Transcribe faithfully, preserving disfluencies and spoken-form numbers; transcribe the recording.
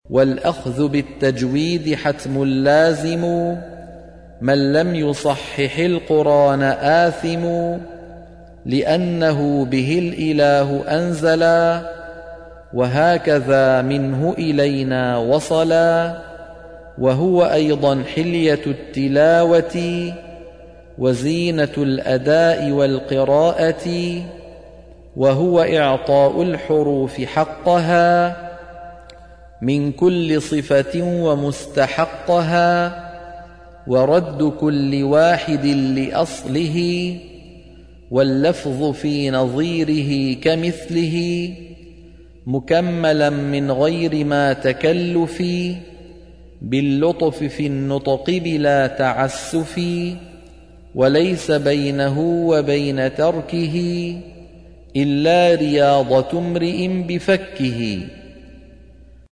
والأخذ بالتجويد حتم لازم، من لم يصحح القرآن آثم، لأنه به الإله أنزلا، وهكذا منه إلينا وصلا، وهو أيضا حلية التلاوة وزينة الأداء والقراءة، وهو إعطاء الحروف حقها من كل صفة ومستحقها، ورد كل واحد لأصله، واللفظ في نظيره كمثله، مكملا من غير ما تكلف، باللطف في النطق بلا تعسف، وليس بينه وبين تركه إلا رياضة امرئ بفكه.